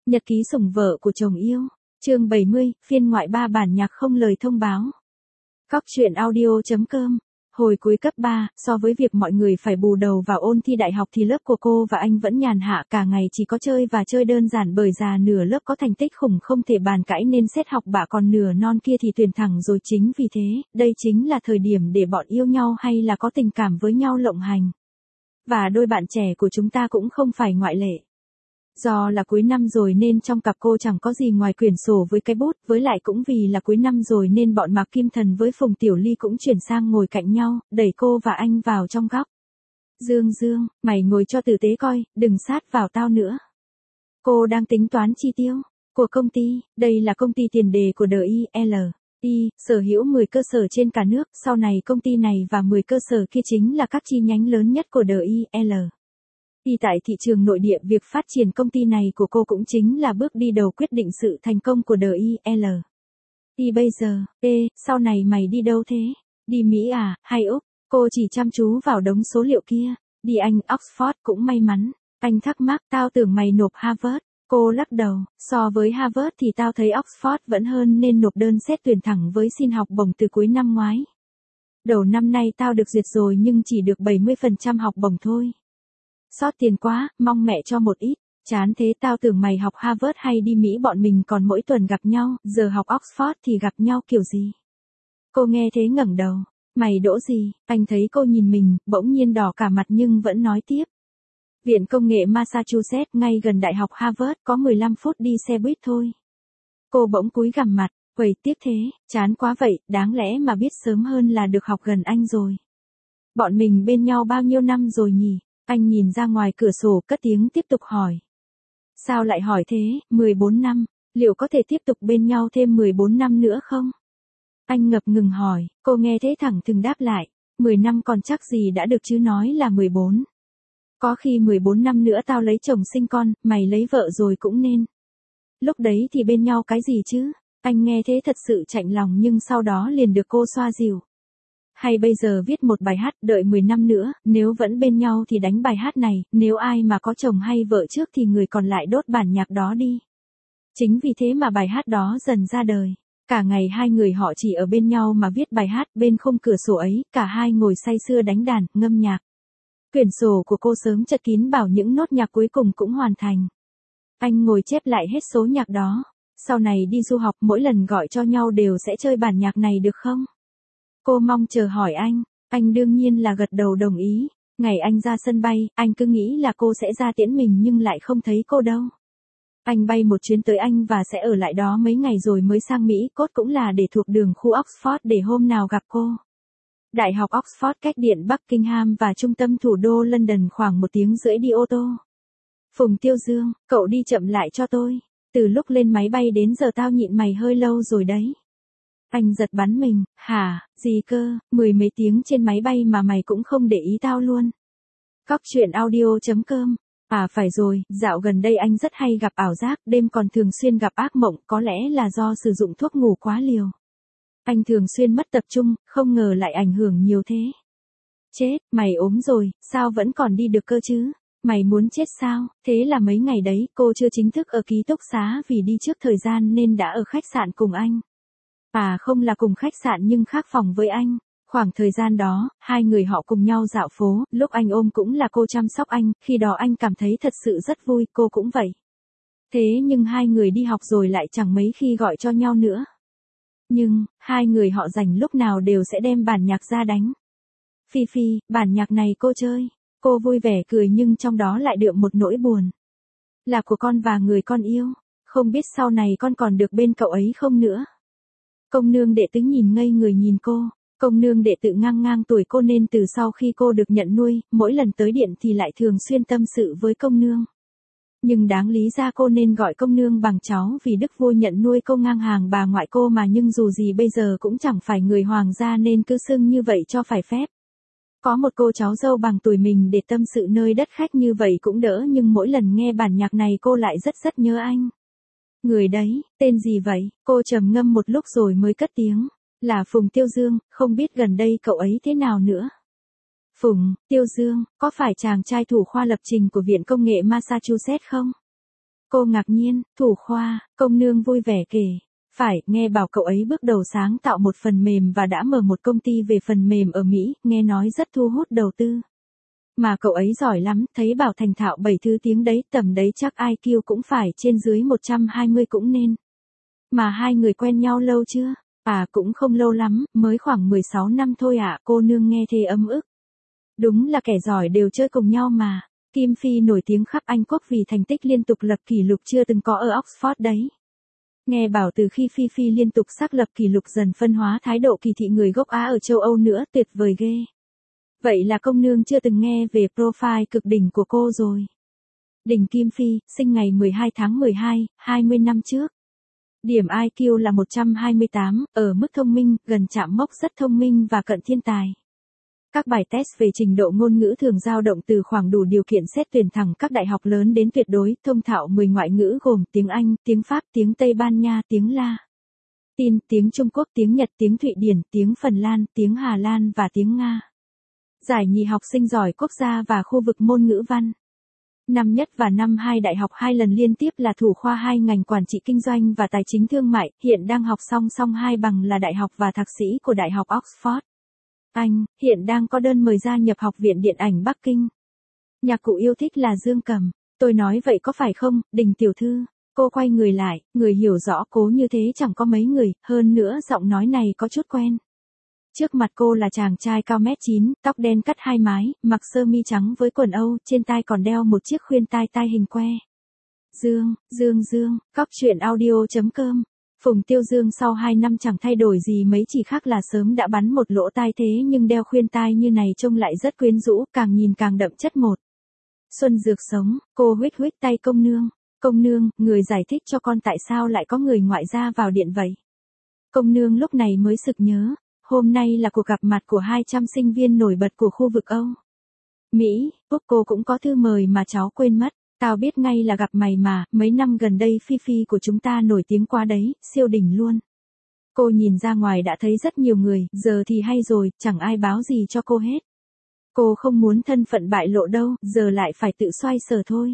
Nhật ký sủng vợ của chồng yêu. Chương 70, phiên ngoại 3 bản nhạc không lời thông báo. Cóc truyện audio.com. Hồi cuối cấp 3, so với việc mọi người phải bù đầu vào ôn thi đại học thì lớp của cô và anh vẫn nhàn hạ, cả ngày chỉ có chơi và chơi đơn giản bởi già nửa lớp có thành tích khủng không thể bàn cãi nên xét học bạ, còn nửa non kia thì tuyển thẳng rồi. Chính vì thế, đây chính là thời điểm để bọn yêu nhau hay là có tình cảm với nhau lộng hành. Và đôi bạn trẻ của chúng ta cũng không phải ngoại lệ. Do là cuối năm rồi nên trong cặp cô chẳng có gì ngoài quyển sổ với cái bút, với lại cũng vì là cuối năm rồi nên bọn Mạc Kim Thần với Phùng Tiểu Ly cũng chuyển sang ngồi cạnh nhau, đẩy cô và anh vào trong góc. Dương, mày ngồi cho tử tế coi, đừng sát vào tao nữa. Cô đang tính toán chi tiêu của công ty, đây là công ty tiền đề của DIL. Sở hữu 10 cơ sở trên cả nước, sau này công ty này và 10 cơ sở kia chính là các chi nhánh lớn nhất của DIL. Tại thị trường nội địa, việc phát triển công ty này của cô cũng chính là bước đi đầu quyết định sự thành công của DIL. Bây giờ, sau này mày đi đâu thế? Đi Mỹ à, hay Úc? Cô chỉ chăm chú vào đống số liệu kia. Đi Anh, Oxford cũng may mắn. Anh thắc mắc, tao tưởng mày nộp Harvard. Cô lắc đầu, so với Harvard thì tao thấy Oxford vẫn hơn nên nộp đơn xét tuyển thẳng với xin học bổng từ cuối năm ngoái. Đầu năm nay tao được duyệt rồi nhưng chỉ được 70% học bổng thôi. Xót tiền quá, mong mẹ cho một ít. Chán thế, tao tưởng mày học Harvard hay đi Mỹ, bọn mình còn mỗi tuần gặp nhau, giờ học Oxford thì gặp nhau kiểu gì? Cô nghe thế ngẩng đầu. Mày đỗ gì? Anh thấy cô nhìn mình, bỗng nhiên đỏ cả mặt nhưng vẫn nói tiếp. Viện Công nghệ Massachusetts, ngay gần Đại học Harvard, có 15 phút đi xe buýt thôi. Cô bỗng cúi gằm mặt, uầy tiếc thế, chán quá vậy, đáng lẽ mà biết sớm hơn là được học gần anh rồi. Bọn mình bên nhau bao nhiêu năm rồi nhỉ? Anh nhìn ra ngoài cửa sổ cất tiếng tiếp tục hỏi. Sao lại hỏi thế, 14 năm, liệu có thể tiếp tục bên nhau thêm 14 năm nữa không? Anh ngập ngừng hỏi, cô nghe thế thẳng thừng đáp lại, 10 năm còn chắc gì đã được chứ nói là 14. Có khi 14 năm nữa tao lấy chồng sinh con, mày lấy vợ rồi cũng nên. Lúc đấy thì bên nhau cái gì chứ? Anh nghe thế thật sự chạnh lòng nhưng sau đó liền được cô xoa dịu. Hay bây giờ viết một bài hát, đợi 10 năm nữa, nếu vẫn bên nhau thì đánh bài hát này, nếu ai mà có chồng hay vợ trước thì người còn lại đốt bản nhạc đó đi. Chính vì thế mà bài hát đó dần ra đời. Cả ngày hai người họ chỉ ở bên nhau mà viết bài hát, bên khung cửa sổ ấy, cả hai ngồi say sưa đánh đàn, ngâm nhạc. Quyển sổ của cô sớm chật kín bảo những nốt nhạc cuối cùng cũng hoàn thành. Anh ngồi chép lại hết số nhạc đó. Sau này đi du học mỗi lần gọi cho nhau đều sẽ chơi bản nhạc này được không? Cô mong chờ hỏi anh đương nhiên là gật đầu đồng ý. Ngày anh ra sân bay, anh cứ nghĩ là cô sẽ ra tiễn mình nhưng lại không thấy cô đâu. Anh bay một chuyến tới Anh và sẽ ở lại đó mấy ngày rồi mới sang Mỹ, cốt cũng là để thuộc đường khu Oxford để hôm nào gặp cô. Đại học Oxford cách điện Buckingham và trung tâm thủ đô London khoảng 1 tiếng rưỡi đi ô tô. Phùng Tiêu Dương, cậu đi chậm lại cho tôi. Từ lúc lên máy bay đến giờ tao nhịn mày hơi lâu rồi đấy. Anh giật bắn mình, hả, gì cơ, 10 mấy tiếng trên máy bay mà mày cũng không để ý tao luôn. Cóc truyện audio.com. À phải rồi, dạo gần đây anh rất hay gặp ảo giác, đêm còn thường xuyên gặp ác mộng, có lẽ là do sử dụng thuốc ngủ quá liều. Anh thường xuyên mất tập trung, không ngờ lại ảnh hưởng nhiều thế. Chết, mày ốm rồi, sao vẫn còn đi được cơ chứ? Mày muốn chết sao? Thế là mấy ngày đấy, cô chưa chính thức ở ký túc xá vì đi trước thời gian nên đã ở khách sạn cùng anh. À không là cùng khách sạn nhưng khác phòng với anh. Khoảng thời gian đó, hai người họ cùng nhau dạo phố, lúc anh ôm cũng là cô chăm sóc anh, khi đó anh cảm thấy thật sự rất vui, cô cũng vậy. Thế nhưng hai người đi học rồi lại chẳng mấy khi gọi cho nhau nữa. Nhưng, hai người họ rảnh lúc nào đều sẽ đem bản nhạc ra đánh. Phi, bản nhạc này cô chơi. Cô vui vẻ cười nhưng trong đó lại đượm một nỗi buồn. Là của con và người con yêu. Không biết sau này con còn được bên cậu ấy không nữa. Công nương đệ tứ nhìn ngây người nhìn cô. Công nương đệ tự ngang tuổi cô nên từ sau khi cô được nhận nuôi, mỗi lần tới điện thì lại thường xuyên tâm sự với công nương. Nhưng đáng lý ra cô nên gọi công nương bằng cháu vì đức vua nhận nuôi cô ngang hàng bà ngoại cô mà, nhưng dù gì bây giờ cũng chẳng phải người hoàng gia nên cứ xưng như vậy cho phải phép. Có một cô cháu dâu bằng tuổi mình để tâm sự nơi đất khách như vậy cũng đỡ, nhưng mỗi lần nghe bản nhạc này cô lại rất nhớ anh. Người đấy, tên gì vậy? Cô trầm ngâm một lúc rồi mới cất tiếng. Là Phùng Tiêu Dương, không biết gần đây cậu ấy thế nào nữa. Phùng Tiêu Dương, có phải chàng trai thủ khoa lập trình của Viện Công nghệ Massachusetts không? Cô ngạc nhiên, thủ khoa, công nương vui vẻ kể. Phải, nghe bảo cậu ấy bước đầu sáng tạo một phần mềm và đã mở một công ty về phần mềm ở Mỹ, nghe nói rất thu hút đầu tư. Mà cậu ấy giỏi lắm, thấy bảo thành thạo 7 thứ tiếng đấy, tầm đấy chắc IQ cũng phải trên dưới 120 cũng nên. Mà hai người quen nhau lâu chưa? À cũng không lâu lắm, mới khoảng 16 năm thôi ạ, cô nương nghe thề ấm ức. Đúng là kẻ giỏi đều chơi cùng nhau mà. Kim Phi nổi tiếng khắp Anh Quốc vì thành tích liên tục lập kỷ lục chưa từng có ở Oxford đấy. Nghe bảo từ khi Phi Phi liên tục xác lập kỷ lục dần phân hóa thái độ kỳ thị người gốc Á ở châu Âu nữa, tuyệt vời ghê. Vậy là công nương chưa từng nghe về profile cực đỉnh của cô rồi. Đỉnh Kim Phi, sinh ngày 12 tháng 12, 20 năm trước. Điểm IQ là 128, ở mức thông minh, gần chạm mốc rất thông minh và cận thiên tài. Các bài test về trình độ ngôn ngữ thường dao động từ khoảng đủ điều kiện xét tuyển thẳng các đại học lớn đến tuyệt đối, thông thạo 10 ngoại ngữ gồm tiếng Anh, tiếng Pháp, tiếng Tây Ban Nha, tiếng La Tin, tiếng Trung Quốc, tiếng Nhật, tiếng Thụy Điển, tiếng Phần Lan, tiếng Hà Lan và tiếng Nga. Giải nhì học sinh giỏi quốc gia và khu vực môn ngữ văn. Năm nhất và năm 2 đại học 2 lần liên tiếp là thủ khoa 2 ngành quản trị kinh doanh và tài chính thương mại, hiện đang học song song 2 bằng là đại học và thạc sĩ của Đại học Oxford. Anh, hiện đang có đơn mời gia nhập Học viện Điện ảnh Bắc Kinh. Nhạc cụ yêu thích là dương cầm. Tôi nói vậy có phải không, Đình tiểu thư? Cô quay người lại, người hiểu rõ cố như thế chẳng có mấy người, hơn nữa giọng nói này có chút quen. Trước mặt cô là chàng trai cao 1m9, tóc đen cắt 2 mái, mặc sơ mi trắng với quần Âu, trên tai còn đeo một chiếc khuyên tai hình que. Dương, cóc truyện audio.com. Phùng Tiêu Dương sau 2 năm chẳng thay đổi gì mấy, chỉ khác là sớm đã bắn một lỗ tai thế nhưng đeo khuyên tai như này trông lại rất quyến rũ, càng nhìn càng đậm chất một. Xuân dược sống, cô huých tay công nương. Công nương, người giải thích cho con tại sao lại có người ngoại gia vào điện vậy. Công nương lúc này mới sực nhớ, hôm nay là cuộc gặp mặt của 200 sinh viên nổi bật của khu vực Âu Mỹ, Úc, cô cũng có thư mời mà cháu quên mất. Tao biết ngay là gặp mày mà, mấy năm gần đây Phi Phi của chúng ta nổi tiếng quá đấy, siêu đỉnh luôn. Cô nhìn ra ngoài đã thấy rất nhiều người, giờ thì hay rồi, chẳng ai báo gì cho cô hết. Cô không muốn thân phận bại lộ đâu, giờ lại phải tự xoay sở thôi.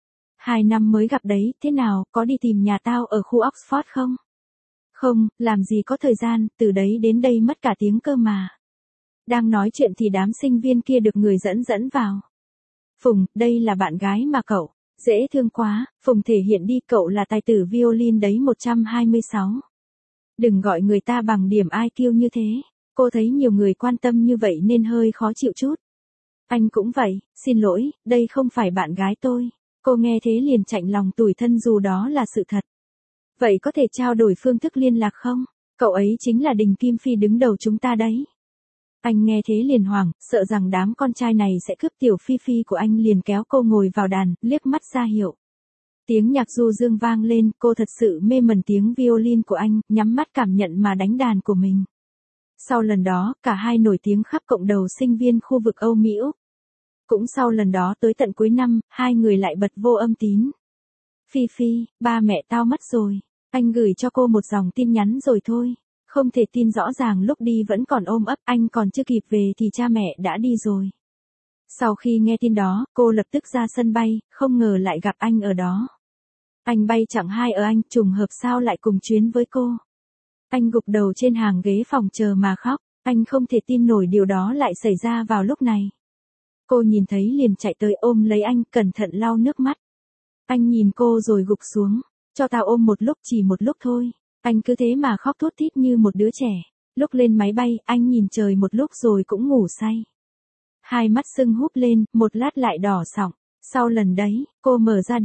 2 năm mới gặp đấy, thế nào, có đi tìm nhà tao ở khu Oxford không? Không, làm gì có thời gian, từ đấy đến đây mất cả tiếng cơ mà. Đang nói chuyện thì đám sinh viên kia được người dẫn vào. Phùng, đây là bạn gái mà cậu. Dễ thương quá, Phùng thể hiện đi, cậu là tài tử violin đấy 126. Đừng gọi người ta bằng điểm IQ như thế. Cô thấy nhiều người quan tâm như vậy nên hơi khó chịu chút. Anh cũng vậy, xin lỗi, đây không phải bạn gái tôi. Cô nghe thế liền chạnh lòng tủi thân dù đó là sự thật. Vậy có thể trao đổi phương thức liên lạc không? Cậu ấy chính là Đình Kim Phi đứng đầu chúng ta đấy. Anh nghe thế liền hoảng, sợ rằng đám con trai này sẽ cướp tiểu Phi Phi của anh, liền kéo cô ngồi vào đàn, liếc mắt ra hiệu. Tiếng nhạc du dương vang lên, cô thật sự mê mẩn tiếng violin của anh, nhắm mắt cảm nhận mà đánh đàn của mình. Sau lần đó, cả hai nổi tiếng khắp cộng đồng sinh viên khu vực Âu Mỹ Úc. Cũng sau lần đó tới tận cuối năm, hai người lại bật vô âm tín. Phi Phi, ba mẹ tao mất rồi. Anh gửi cho cô một dòng tin nhắn rồi thôi. Không thể tin, rõ ràng lúc đi vẫn còn ôm ấp, anh còn chưa kịp về thì cha mẹ đã đi rồi. Sau khi nghe tin đó, cô lập tức ra sân bay, không ngờ lại gặp anh ở đó. Anh bay chẳng hai ở Anh, trùng hợp sao lại cùng chuyến với cô. Anh gục đầu trên hàng ghế phòng chờ mà khóc, anh không thể tin nổi điều đó lại xảy ra vào lúc này. Cô nhìn thấy liền chạy tới ôm lấy anh, cẩn thận lau nước mắt. Anh nhìn cô rồi gục xuống, cho tao ôm một lúc, chỉ một lúc thôi. Anh cứ thế mà khóc thút thít như một đứa trẻ. Lúc lên máy bay, anh nhìn trời một lúc rồi cũng ngủ say. Hai mắt sưng húp lên, một lát lại đỏ sọng. Sau lần đấy, cô mở ra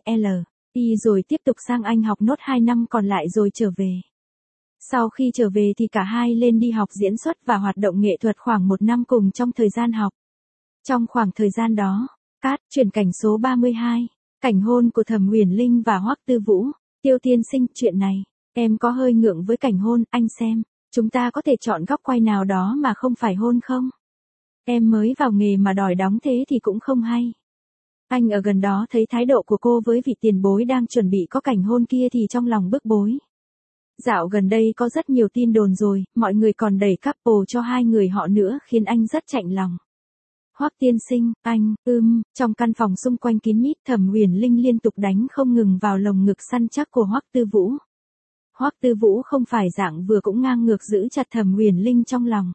DIL rồi tiếp tục sang Anh học nốt 2 năm còn lại rồi trở về. Sau khi trở về thì cả hai lên đi học diễn xuất và hoạt động nghệ thuật khoảng 1 năm cùng trong thời gian học. Trong khoảng thời gian đó, chuyển cảnh số 32, cảnh hôn của Thẩm Uyển Linh và Hoắc Tư Vũ. Tiêu tiên sinh, chuyện này, em có hơi ngượng với cảnh hôn, anh xem, chúng ta có thể chọn góc quay nào đó mà không phải hôn không? Em mới vào nghề mà đòi đóng thế thì cũng không hay. Anh ở gần đó thấy thái độ của cô với vị tiền bối đang chuẩn bị có cảnh hôn kia thì trong lòng bức bối. Dạo gần đây có rất nhiều tin đồn rồi, mọi người còn đẩy couple cho hai người họ nữa khiến anh rất chạnh lòng. Hoắc tiên sinh, anh, trong căn phòng xung quanh kín mít Thẩm Huyền Linh liên tục đánh không ngừng vào lồng ngực săn chắc của Hoắc Tư Vũ. Hoắc Tư Vũ không phải dạng vừa cũng ngang ngược giữ chặt Thẩm Huyền Linh trong lòng.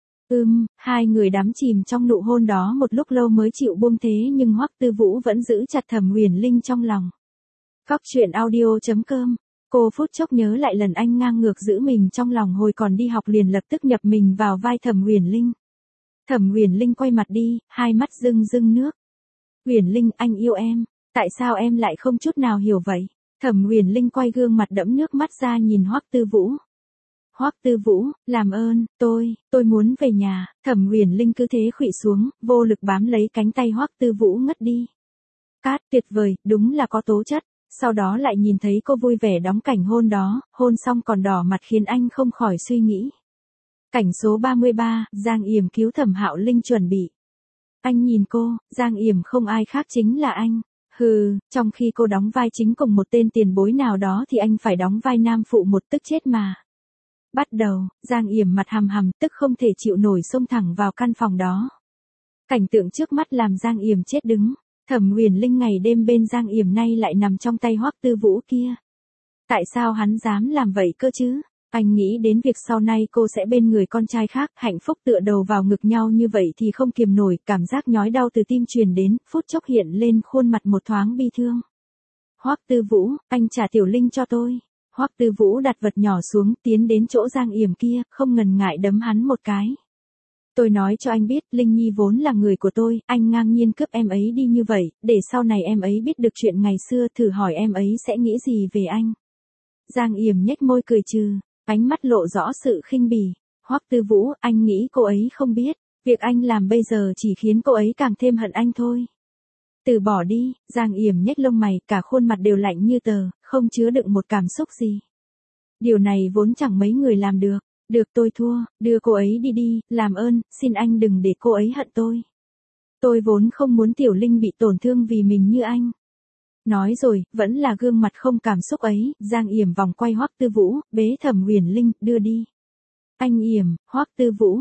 Hai người đắm chìm trong nụ hôn đó một lúc lâu mới chịu buông thế nhưng Hoắc Tư Vũ vẫn giữ chặt Thẩm Huyền Linh trong lòng. Cóc truyện audio.com. Cô phút chốc nhớ lại lần anh ngang ngược giữ mình trong lòng hồi còn đi học liền lập tức nhập mình vào vai Thẩm Huyền Linh. Thẩm Huyền Linh quay mặt đi, hai mắt rưng rưng nước. Huyền Linh, anh yêu em, tại sao em lại không chút nào hiểu vậy? Thẩm Huyền Linh quay gương mặt đẫm nước mắt ra nhìn Hoắc Tư Vũ. Hoắc Tư Vũ, làm ơn, tôi muốn về nhà. Thẩm Huyền Linh cứ thế khuỵu xuống, vô lực bám lấy cánh tay Hoắc Tư Vũ ngất đi. Cát, tuyệt vời, đúng là có tố chất. Sau đó lại nhìn thấy cô vui vẻ đóng cảnh hôn đó, hôn xong còn đỏ mặt khiến anh không khỏi suy nghĩ. Cảnh số 33, Giang Yểm cứu Thẩm Hạo Linh chuẩn bị. Anh nhìn cô, Giang Yểm không ai khác chính là anh. Trong khi cô đóng vai chính cùng một tên tiền bối nào đó thì anh phải đóng vai nam phụ một tức chết mà. Bắt đầu, Giang Yểm mặt hầm tức không thể chịu nổi xông thẳng vào căn phòng đó. Cảnh tượng trước mắt làm Giang Yểm chết đứng. Thẩm Huyền Linh ngày đêm bên Giang Yểm nay lại nằm trong tay Hoắc Tư Vũ kia. Tại sao hắn dám làm vậy cơ chứ? Anh nghĩ đến việc sau này cô sẽ bên người con trai khác, hạnh phúc tựa đầu vào ngực nhau như vậy thì không kiềm nổi, cảm giác nhói đau từ tim truyền đến, phút chốc hiện lên khuôn mặt một thoáng bi thương. Hoắc Tư Vũ, anh trả Tiểu Linh cho tôi. Hoắc Tư Vũ đặt vật nhỏ xuống, tiến đến chỗ Giang Yểm kia, không ngần ngại đấm hắn một cái. Tôi nói cho anh biết, Linh Nhi vốn là người của tôi, anh ngang nhiên cướp em ấy đi như vậy, để sau này em ấy biết được chuyện ngày xưa, thử hỏi em ấy sẽ nghĩ gì về anh. Giang Yểm nhếch môi cười trừ, ánh mắt lộ rõ sự khinh bỉ. Hoắc Tư Vũ, anh nghĩ cô ấy không biết, việc anh làm bây giờ chỉ khiến cô ấy càng thêm hận anh thôi. Từ bỏ đi. Giang Yểm nhếch lông mày, cả khuôn mặt đều lạnh như tờ, không chứa đựng một cảm xúc gì. Điều này vốn chẳng mấy người làm được. Được, tôi thua, đưa cô ấy đi, làm ơn, xin anh đừng để cô ấy hận tôi. Tôi vốn không muốn Tiểu Linh bị tổn thương vì mình như anh. Nói rồi, vẫn là gương mặt không cảm xúc ấy, Giang Yểm vòng quay Hoắc Tư Vũ, bế Thẩm Huyền Linh, đưa đi. Anh Yểm, Hoắc Tư Vũ,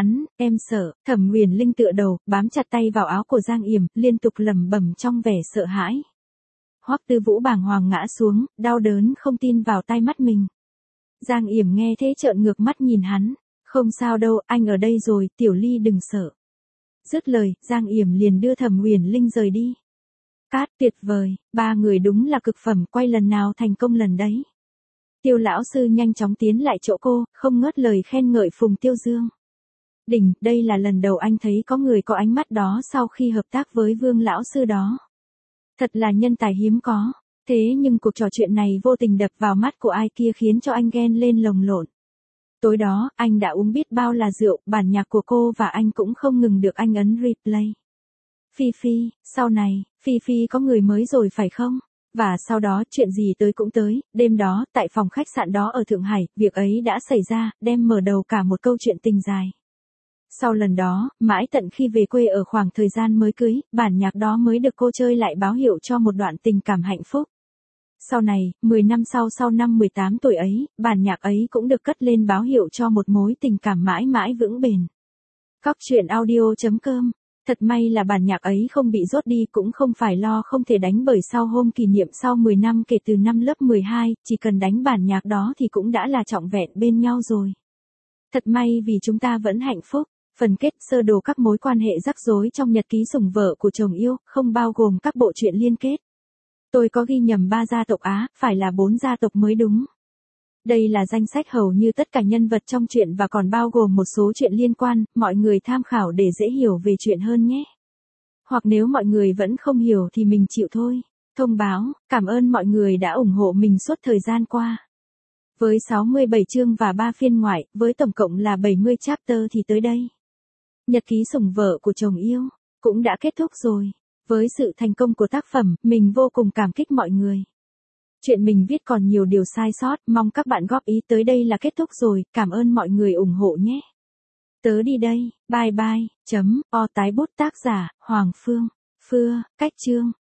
em sợ. Thẩm Huyền Linh tựa đầu, bám chặt tay vào áo của Giang Yểm, liên tục lẩm bẩm trong vẻ sợ hãi. Hoắc Tư Vũ bàng hoàng ngã xuống, đau đớn không tin vào tai mắt mình. Giang Yểm nghe thế trợn ngược mắt nhìn hắn. Không sao đâu, anh ở đây rồi, Tiểu Ly đừng sợ. Dứt lời, Giang Yểm liền đưa Thẩm Huyền Linh rời đi. Cát, tuyệt vời, ba người đúng là cực phẩm, quay lần nào thành công lần đấy. Tiêu lão sư nhanh chóng tiến lại chỗ cô, không ngớt lời khen ngợi Phùng Tiêu Dương. Đỉnh, đây là lần đầu anh thấy có người có ánh mắt đó sau khi hợp tác với Vương lão sư đó. Thật là nhân tài hiếm có. Thế nhưng cuộc trò chuyện này vô tình đập vào mắt của ai kia khiến cho anh ghen lên lồng lộn. Tối đó, anh đã uống biết bao là rượu, bản nhạc của cô và anh cũng không ngừng được anh ấn replay. Phi Phi, sau này, Phi Phi có người mới rồi phải không? Và sau đó, chuyện gì tới cũng tới, đêm đó, tại phòng khách sạn đó ở Thượng Hải, việc ấy đã xảy ra, đem mở đầu cả một câu chuyện tình dài. Sau lần đó, mãi tận khi về quê ở khoảng thời gian mới cưới, bản nhạc đó mới được cô chơi lại báo hiệu cho một đoạn tình cảm hạnh phúc. Sau này, 10 năm sau năm 18 tuổi ấy, bản nhạc ấy cũng được cất lên báo hiệu cho một mối tình cảm mãi mãi vững bền. Cóc truyện audio.com. Thật may là bản nhạc ấy không bị rốt đi, cũng không phải lo không thể đánh, bởi sau hôm kỷ niệm sau 10 năm kể từ năm lớp 12, chỉ cần đánh bản nhạc đó thì cũng đã là trọn vẹn bên nhau rồi. Thật may vì chúng ta vẫn hạnh phúc. Phần kết sơ đồ các mối quan hệ rắc rối trong nhật ký sủng vợ của chồng yêu, không bao gồm các bộ truyện liên kết. Tôi có ghi nhầm 3 gia tộc Á, phải là 4 gia tộc mới đúng. Đây là danh sách hầu như tất cả nhân vật trong truyện và còn bao gồm một số chuyện liên quan, mọi người tham khảo để dễ hiểu về chuyện hơn nhé. Hoặc nếu mọi người vẫn không hiểu thì mình chịu thôi. Thông báo, cảm ơn mọi người đã ủng hộ mình suốt thời gian qua. Với 67 chương và 3 phiên ngoại, với tổng cộng là 70 chapter thì tới đây. Nhật ký sủng vợ của chồng yêu, cũng đã kết thúc rồi. Với sự thành công của tác phẩm, mình vô cùng cảm kích mọi người. Chuyện mình viết còn nhiều điều sai sót, mong các bạn góp ý. Tới đây là kết thúc rồi, cảm ơn mọi người ủng hộ nhé. Tớ đi đây, bye bye, tái bút tác giả, Hoàng Phương, cách chương.